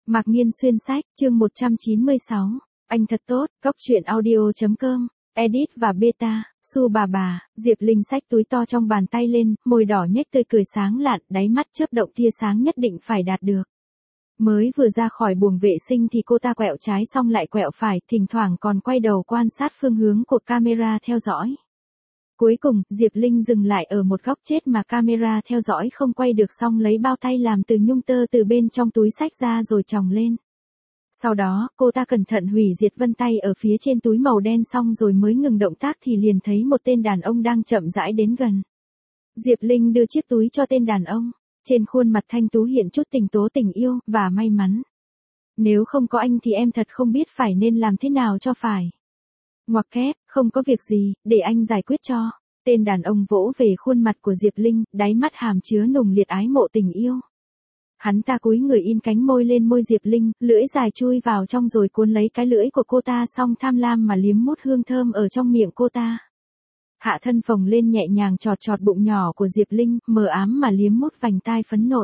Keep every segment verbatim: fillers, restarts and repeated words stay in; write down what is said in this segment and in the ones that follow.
Mạc Nghiên xuyên sách, chương một trăm chín mươi sáu. Anh thật tốt, góc truyện audio.com, edit và beta, Su bà bà, Diệp Linh xách túi to trong bàn tay lên, môi đỏ nhếch tươi cười sáng lạn, đáy mắt chớp động tia sáng nhất định phải đạt được. Mới vừa ra khỏi buồng vệ sinh thì cô ta quẹo trái xong lại quẹo phải, thỉnh thoảng còn quay đầu quan sát phương hướng của camera theo dõi. Cuối cùng, Diệp Linh dừng lại ở một góc chết mà camera theo dõi không quay được, xong lấy bao tay làm từ nhung tơ từ bên trong túi xách ra rồi chồng lên. Sau đó, cô ta cẩn thận hủy diệt vân tay ở phía trên túi màu đen xong rồi mới ngừng động tác thì liền thấy một tên đàn ông đang chậm rãi đến gần. Diệp Linh đưa chiếc túi cho tên đàn ông, trên khuôn mặt thanh tú hiện chút tình tố tình yêu và may mắn. Nếu không có anh thì em thật không biết phải nên làm thế nào cho phải. Ngoặc kép, không có việc gì, để anh giải quyết cho. Tên đàn ông vỗ về khuôn mặt của Diệp Linh, đáy mắt hàm chứa nồng liệt ái mộ tình yêu. Hắn ta cúi người in cánh môi lên môi Diệp Linh, lưỡi dài chui vào trong rồi cuốn lấy cái lưỡi của cô ta, xong tham lam mà liếm mút hương thơm ở trong miệng cô ta. Hạ thân phồng lên nhẹ nhàng chọt chọt bụng nhỏ của Diệp Linh, mờ ám mà liếm mút vành tai phấn nộn.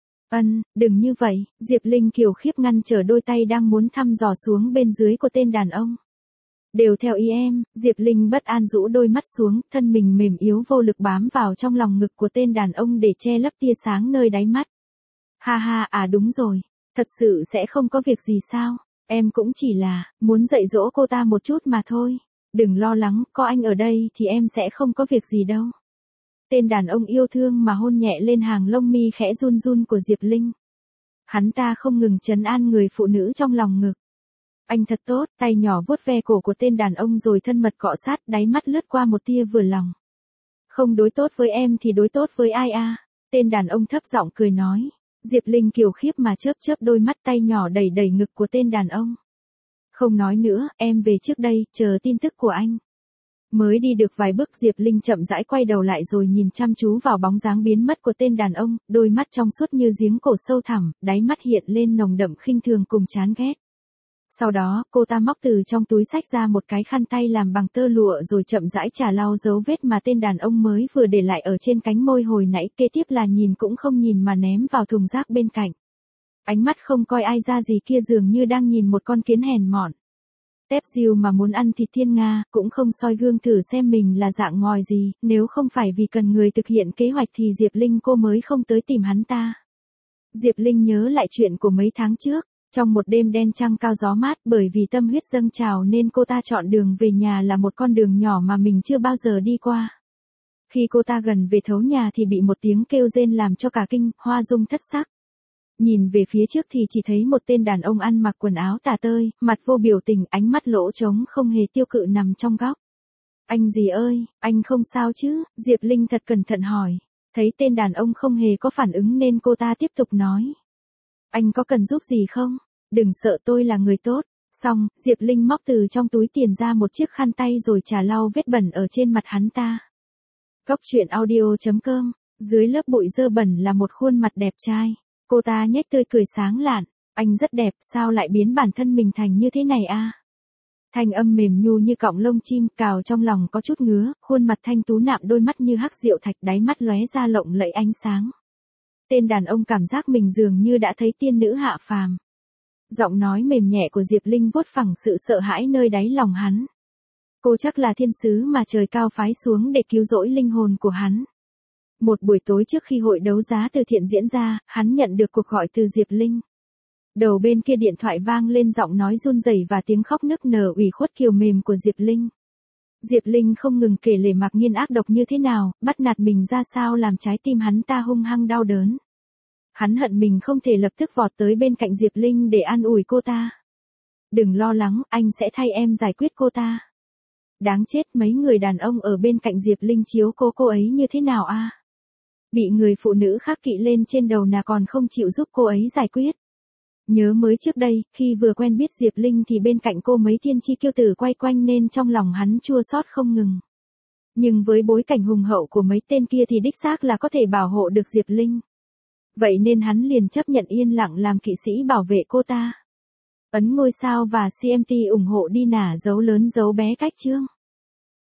Ân, đừng như vậy, Diệp Linh kiều khiếp ngăn trở đôi tay đang muốn thăm dò xuống bên dưới của tên đàn ông. Đều theo ý em, Diệp Linh bất an rũ đôi mắt xuống, thân mình mềm yếu vô lực bám vào trong lòng ngực của tên đàn ông để che lấp tia sáng nơi đáy mắt. Ha ha, à đúng rồi, thật sự sẽ không có việc gì sao, em cũng chỉ là, muốn dạy dỗ cô ta một chút mà thôi. Đừng lo lắng, có anh ở đây thì em sẽ không có việc gì đâu. Tên đàn ông yêu thương mà hôn nhẹ lên hàng lông mi khẽ run run của Diệp Linh. Hắn ta không ngừng trấn an người phụ nữ trong lòng ngực. Anh thật tốt, tay nhỏ vuốt ve cổ của tên đàn ông rồi thân mật cọ sát, đáy mắt lướt qua một tia vừa lòng. Không đối tốt với em thì đối tốt với ai a? Tên đàn ông thấp giọng cười nói. Diệp Linh kiều khiếp mà chớp chớp đôi mắt, tay nhỏ đẩy đẩy ngực của tên đàn ông. Không nói nữa, em về trước đây, chờ tin tức của anh. Mới đi được vài bước Diệp Linh chậm rãi quay đầu lại rồi nhìn chăm chú vào bóng dáng biến mất của tên đàn ông, đôi mắt trong suốt như giếng cổ sâu thẳm, đáy mắt hiện lên nồng đậm khinh thường cùng chán ghét. Sau đó, cô ta móc từ trong túi xách ra một cái khăn tay làm bằng tơ lụa rồi chậm rãi chà lau dấu vết mà tên đàn ông mới vừa để lại ở trên cánh môi hồi nãy, kế tiếp là nhìn cũng không nhìn mà ném vào thùng rác bên cạnh. Ánh mắt không coi ai ra gì kia dường như đang nhìn một con kiến hèn mọn. Tép diêu mà muốn ăn thịt thiên nga, cũng không soi gương thử xem mình là dạng ngòi gì, nếu không phải vì cần người thực hiện kế hoạch thì Diệp Linh cô mới không tới tìm hắn ta. Diệp Linh nhớ lại chuyện của mấy tháng trước. Trong một đêm đen trăng cao gió mát, bởi vì tâm huyết dâng trào nên cô ta chọn đường về nhà là một con đường nhỏ mà mình chưa bao giờ đi qua. Khi cô ta gần về thấu nhà thì bị một tiếng kêu rên làm cho cả kinh, hoa dung thất sắc. Nhìn về phía trước thì chỉ thấy một tên đàn ông ăn mặc quần áo tả tơi, mặt vô biểu tình, ánh mắt lỗ trống không hề tiêu cự nằm trong góc. Anh gì ơi, anh không sao chứ? Diệp Linh thật cẩn thận hỏi. Thấy tên đàn ông không hề có phản ứng nên cô ta tiếp tục nói. Anh có cần giúp gì không? Đừng sợ, tôi là người tốt. Xong, Diệp Linh móc từ trong túi tiền ra một chiếc khăn tay rồi chà lau vết bẩn ở trên mặt hắn ta. Góc truyện audio.com, dưới lớp bụi dơ bẩn là một khuôn mặt đẹp trai. Cô ta nhếch tươi cười sáng lạn. Anh rất đẹp, sao lại biến bản thân mình thành như thế này a? Thanh âm mềm nhu như cọng lông chim, cào trong lòng có chút ngứa, khuôn mặt thanh tú nạm đôi mắt như hắc diệu thạch, đáy mắt lóe ra lộng lẫy ánh sáng. Tên đàn ông cảm giác mình dường như đã thấy tiên nữ hạ phàm. Giọng nói mềm nhẹ của Diệp Linh vuốt phẳng sự sợ hãi nơi đáy lòng hắn. Cô chắc là thiên sứ mà trời cao phái xuống để cứu rỗi linh hồn của hắn. Một buổi tối trước khi hội đấu giá từ thiện diễn ra, hắn nhận được cuộc gọi từ Diệp Linh. Đầu bên kia điện thoại vang lên giọng nói run rẩy và tiếng khóc nức nở ủy khuất kiều mềm của Diệp Linh. Diệp Linh không ngừng kể lể Mạc Nghiên ác độc như thế nào, bắt nạt mình ra sao làm trái tim hắn ta hung hăng đau đớn. Hắn hận mình không thể lập tức vọt tới bên cạnh Diệp Linh để an ủi cô ta. Đừng lo lắng, anh sẽ thay em giải quyết cô ta. Đáng chết, mấy người đàn ông ở bên cạnh Diệp Linh chiếu cố cô ấy như thế nào a? Bị người phụ nữ khác kỵ lên trên đầu là còn không chịu giúp cô ấy giải quyết. Nhớ mới trước đây, khi vừa quen biết Diệp Linh thì bên cạnh cô mấy thiên chi kiêu tử quay quanh nên trong lòng hắn chua xót không ngừng. Nhưng với bối cảnh hùng hậu của mấy tên kia thì đích xác là có thể bảo hộ được Diệp Linh. Vậy nên hắn liền chấp nhận yên lặng làm kỵ sĩ bảo vệ cô ta. Ấn ngôi sao và xê em tê ủng hộ đi nả dấu lớn dấu bé cách chương.